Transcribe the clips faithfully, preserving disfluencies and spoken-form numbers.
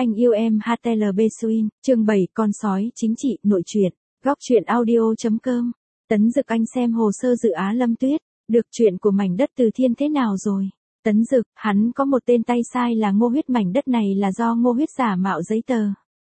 Anh yêu em hát tê lờ bê Swin, chương bảy con sói chính trị, nội truyện, góc truyện audio.com. Tấn Dực anh xem hồ sơ dự án Lâm Tuyết, được chuyện của mảnh đất Từ Thiên thế nào rồi? Tấn Dực, hắn có một tên tay sai là Ngô Huyết, mảnh đất này là do Ngô Huyết giả mạo giấy tờ.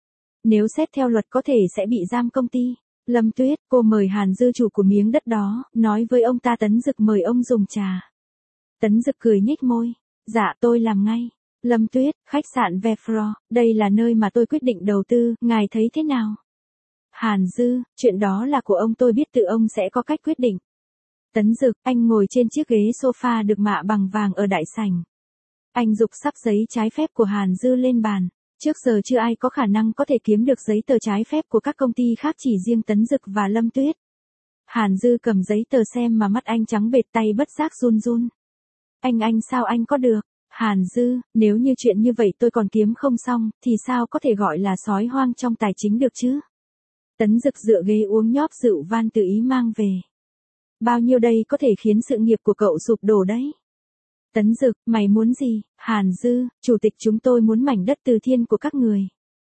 Nếu xét theo luật có thể sẽ bị giam công ty. Lâm Tuyết, cô mời Hàn Dư chủ của miếng đất đó, nói với ông ta Tấn Dực mời ông dùng trà. Tấn Dực cười nhếch môi, dạ tôi làm ngay. Lâm Tuyết, khách sạn Vefro, đây là nơi mà tôi quyết định đầu tư, ngài thấy thế nào? Hàn Dư, chuyện đó là của ông, tôi biết tự ông sẽ có cách quyết định. Tấn Dực, anh ngồi trên chiếc ghế sofa được mạ bằng vàng ở đại sảnh. Anh giục sắp giấy trái phép của Hàn Dư lên bàn. Trước giờ chưa ai có khả năng có thể kiếm được giấy tờ trái phép của các công ty khác, chỉ riêng Tấn Dực và Lâm Tuyết. Hàn Dư cầm giấy tờ xem mà mắt anh trắng bệch, tay bất giác run run. Anh anh sao anh có được? Hàn Dư, nếu như chuyện như vậy tôi còn kiếm không xong, thì sao có thể gọi là sói hoang trong tài chính được chứ? Tấn Dực dựa ghế uống nhóp rượu van tự ý mang về. Bao nhiêu đây có thể khiến sự nghiệp của cậu sụp đổ đấy. Tấn Dực, mày muốn gì? Hàn Dư, chủ tịch chúng tôi muốn mảnh đất Từ Thiên của các người.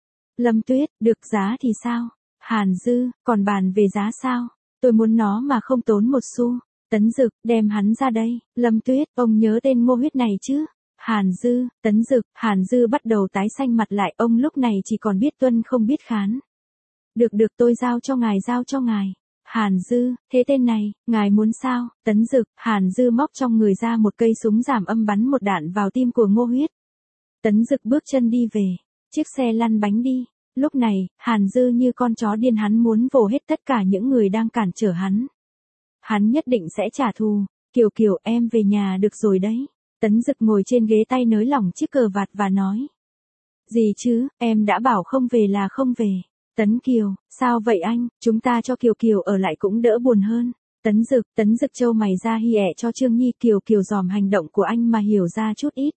Lâm Tuyết, được, giá thì sao? Hàn Dư, còn bàn về giá sao? Tôi muốn nó mà không tốn một xu. Tấn Dực, đem hắn ra đây. Lâm Tuyết, ông nhớ tên Ngô Huyết này chứ? Hàn Dư, Tấn Dực, Hàn Dư bắt đầu tái xanh mặt lại, ông lúc này chỉ còn biết tuân không biết khán. Được được, tôi giao cho ngài, giao cho ngài. Hàn Dư, thế tên này, ngài muốn sao? Tấn Dực, Hàn Dư móc trong người ra một cây súng giảm âm bắn một đạn vào tim của Ngô Huyết. Tấn Dực bước chân đi về, chiếc xe lăn bánh đi. Lúc này, Hàn Dư như con chó điên, hắn muốn vồ hết tất cả những người đang cản trở hắn. Hắn nhất định sẽ trả thù. Kiều Kiều, em về nhà được rồi đấy. Tấn Dực ngồi trên ghế, tay nới lỏng chiếc cờ vạt và nói. Gì chứ, em đã bảo không về là không về. Tấn Kiều, sao vậy anh, chúng ta cho Kiều Kiều ở lại cũng đỡ buồn hơn. Tấn Dực, Tấn Dực trâu mày ra hi ẹ cho Trương Nhi. Kiều Kiều dòm hành động của anh mà hiểu ra chút ít.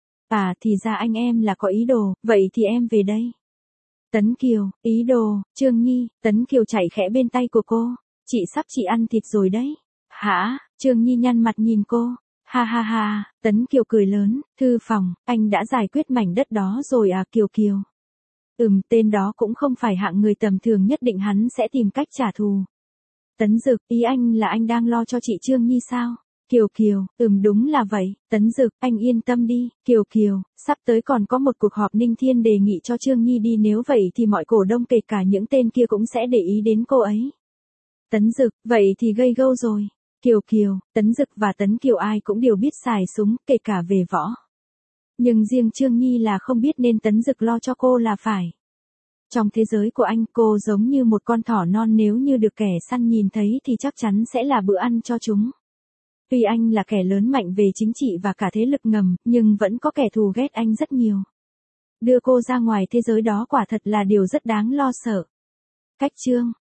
À thì ra anh em là có ý đồ, vậy thì em về đây. Tấn Kiều, ý đồ, Trương Nhi, Tấn Kiều chạy khẽ bên tay của cô. Chị sắp chị ăn thịt rồi đấy. Hả? Trương Nhi nhăn mặt nhìn cô. Ha ha ha, Tấn Kiều cười lớn, thư phòng, anh đã giải quyết mảnh đất đó rồi à Kiều Kiều. Ừm, tên đó cũng không phải hạng người tầm thường, nhất định hắn sẽ tìm cách trả thù. Tấn Dực, ý anh là anh đang lo cho chị Trương Nhi sao? Kiều Kiều, ừm đúng là vậy. Tấn Dực, anh yên tâm đi. Kiều Kiều, sắp tới còn có một cuộc họp, Ninh Thiên đề nghị cho Trương Nhi đi, nếu vậy thì mọi cổ đông kể cả những tên kia cũng sẽ để ý đến cô ấy. Tấn Dực, vậy thì gây gâu rồi. Kiều Kiều, Tấn Dực và Tấn Kiều ai cũng đều biết xài súng, kể cả về võ. Nhưng riêng Trương Nhi là không biết, nên Tấn Dực lo cho cô là phải. Trong thế giới của anh, cô giống như một con thỏ non, nếu như được kẻ săn nhìn thấy thì chắc chắn sẽ là bữa ăn cho chúng. Tuy anh là kẻ lớn mạnh về chính trị và cả thế lực ngầm, nhưng vẫn có kẻ thù ghét anh rất nhiều. Đưa cô ra ngoài thế giới đó quả thật là điều rất đáng lo sợ. Cách chương